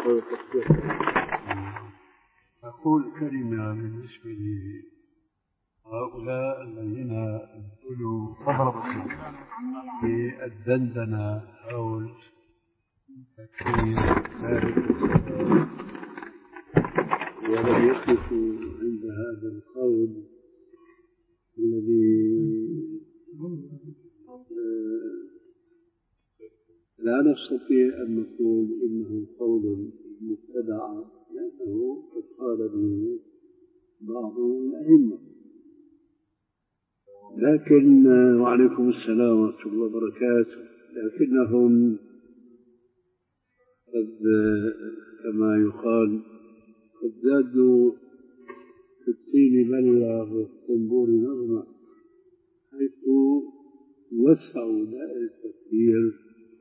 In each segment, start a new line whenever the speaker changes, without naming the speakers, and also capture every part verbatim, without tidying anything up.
أقول كلمة بالنسبة لهؤلاء الذين يقولوا في الدندنة حول تكفير تارك الصلاة، ولم يقفوا عند هذا القول الذي لا نستطيع أن نقول إنه قول مبتدع، لأنه قد قال به بعض الأئمة. لكن وعليكم السلام ورحمة الله وبركاته، لكنهم قد كما يقال قد زادوا في الطين بلة وفي الطنبور نغمة، حيث وسعوا دائرة التفكير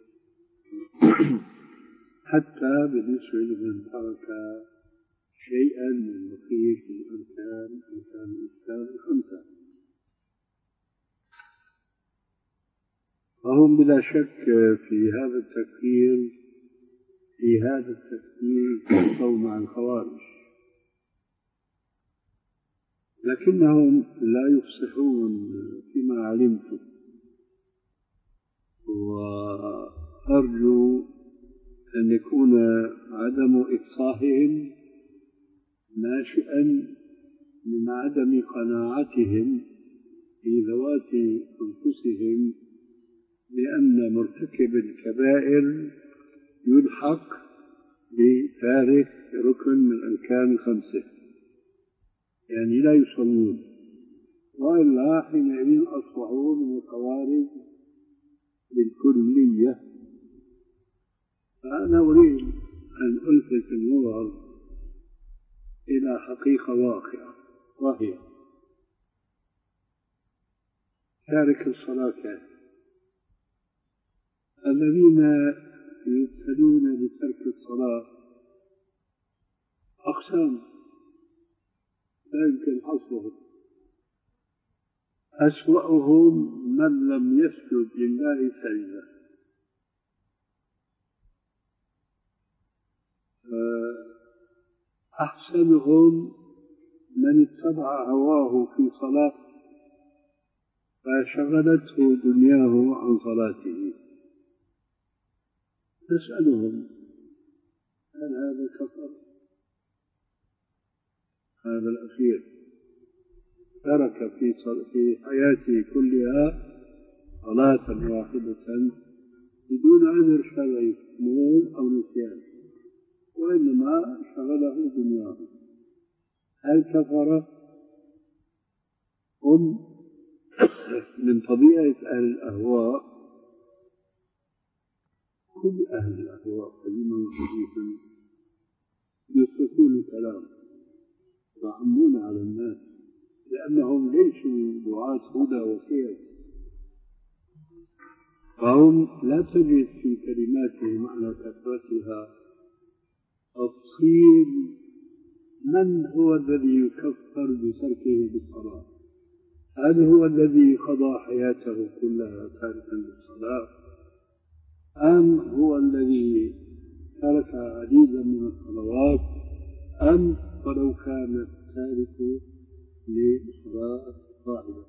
حتى بالنسبة لمن ترك شيئا من بقية الأركان أركان الإسلام الخمسة. فهم بلا شك في هذا التفكير في هذا التفكير وقفوا مع الخوارج، لكنهم لا يفصحون فيما علمت، وأرجو أن يكون عدم إفصاحهم ناشئا من عدم قناعتهم في ذوات أنفسهم لأن مرتكب الكبائر يلحق بتارك ركن من الأركان الخمسة، يعني لا يصلون، وإلا حينئذ أصبحوا من الخوارج بالكلية. فأنا أريد أن ألفت النظر إلى حقيقة واقعة، وهي تارك الصلاة الذين يبتلون بترك الصلاة أقسام لا يمكن حصرهم. أسوأهم من لم يسجد لله سجدة، أحسنهم من اتبع هواه في صلاة فشغلته دنياه عن صلاته. نسألهم هل هذا كفر؟ هذا الأخير ترك في في حياته كلها صلاة واحدة بدون عذر شرعي نوم أو نسيان، وإنما شغله دنياه. هل كفر؟ هم من طبيعة أهل الأهواء، كل أهل الأهواء قديما وحديثا يتركون الكلام ويعمون على الناس، لأنهم ليسوا دعاة هدى وخير، فهم لا تجد في كلماتهم معنى كثرتها تفصيل من هو الذي يكفر بتركه بالصلاة. هل هو الذي قضى حياته كلها تاركا للصلاة، أم هو الذي ترك عديدا من الصلوات، أم ولو كان تارك لصلاة واحدة؟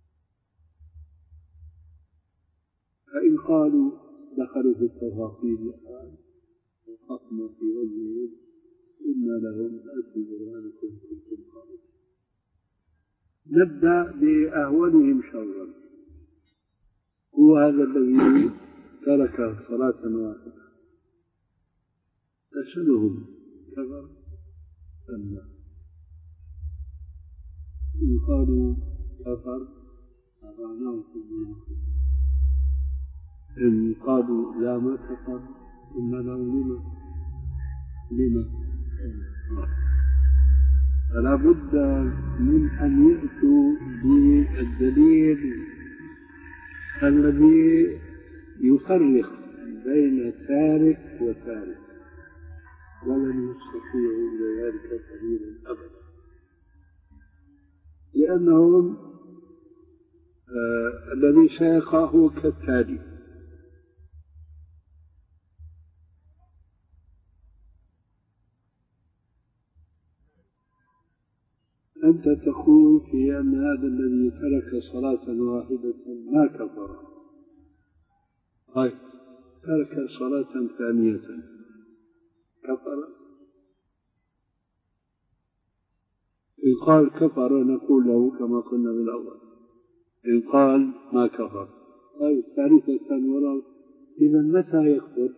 فإن قالوا دخلوا في التفاصيل الآن وخصموا في وجههم قلنا لهم أتوا برهانكم كنتم خالدين. نبدأ بأهونهم شرا، هو هذا الذي ترك صلاة واحدة. نسألهم كفر أم لا؟ إن قالوا كفر أطعناه في المناقب، إن قالوا لا ما كفر قلنا لهم لما لما فلا بد من أن يأتوا بالدليل الذي يفرق بين تارك وتارك، ولن يستطيعوا إلى ذلك سبيلا أبدا، لأنهم آه الذي سيقاه كالتالي: أنت تقول في أن هذا الذي ترك صلاة واحدة ما كفر. طيب ترك صلاة ثانية كفر؟ إن قال كفر نقول له كما قلنا بالأول، إن قال ما كفر. طيب ثالثة ورابعة، إذا متى يكفر؟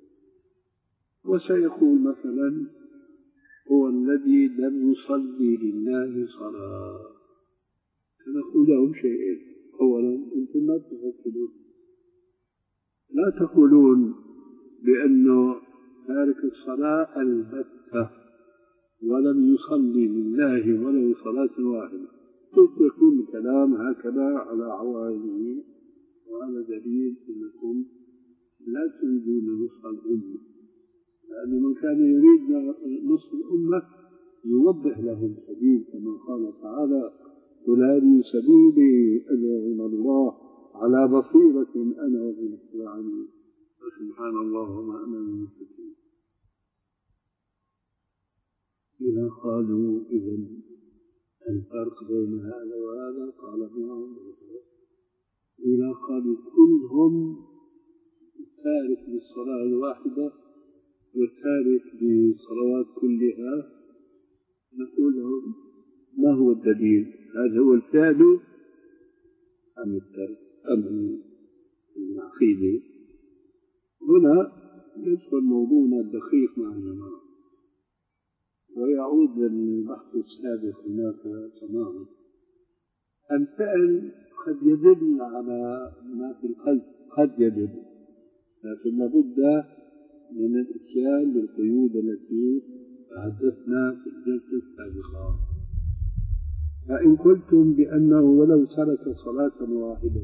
وسيقول مثلا هو الذي لم يصلي لله صلاة. فنقول لهم شيئين: أولا أنتم لا تفكرون، لا تقولون بأنه تارك الصلاة البتة ولم يصلي لله ولو صلاة واحدة، تتركون الكلام هكذا على عوائله، وهذا دليل أنكم لا تريدون نصح الأمة، لأن من كان يريد نصح الأمة يوضح لهم سبيل، كما قال تعالى: قل هذه سبيلي أدعو إلى الله على بصيرة أنا ومن اتبعني سبحان الله وما أنا من المشركين. إذا قالوا إذا الفرق بين هذا وهذا، قال نعم. إذا قالوا كلهم تارك للصلاة الواحدة والتارك للصلوات كلها، نقول لهم ما هو الدليل؟ هذا هو الفعل أم الترك أم العقيدة؟ هنا يدخل موضوعنا الدقيق مع الجماعة، ويعود للبحث السابق هناك تماما. الفعل قد يدل على ما في القلب، قد يدل، لكن لابد من الاتيان بالقيود التي تحدثنا في الجلسة السابقة. فإن قلتم بأنه ولو ترك صلاة واحدة،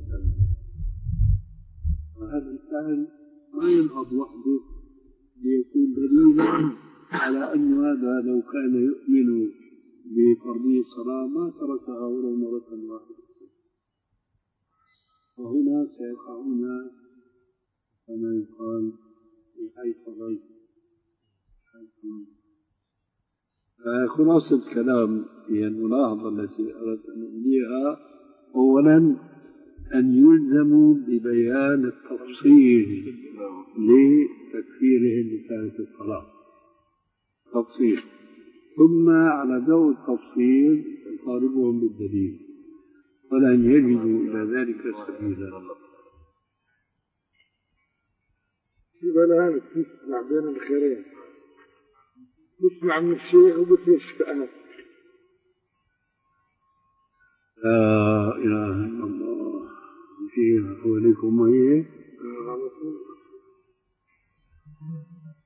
فهذا الفعل ما ينهض وحده ليكون دليلا على أن هذا لو كان يؤمن بفرضية الصلاة ما تركها ولو مرة واحدة. وهنا سيقعون كما يقال في حيث غير. خلاصة الكلام هي الملاحظة التي أردت أن أبديها: أولا أن يلزموا ببيان التفصيل لتكفيرهم بتارك الصلاة، تفصيل، ثم على ضوء التفصيل يطالبهم بالدليل، ولن يجدوا إلى ذلك سبيلا.
يبقى الآن تسمع بين الخيرين، تسمع من الشيخ وبتشفأها.
لا إله إلا الله. في أولكم وهي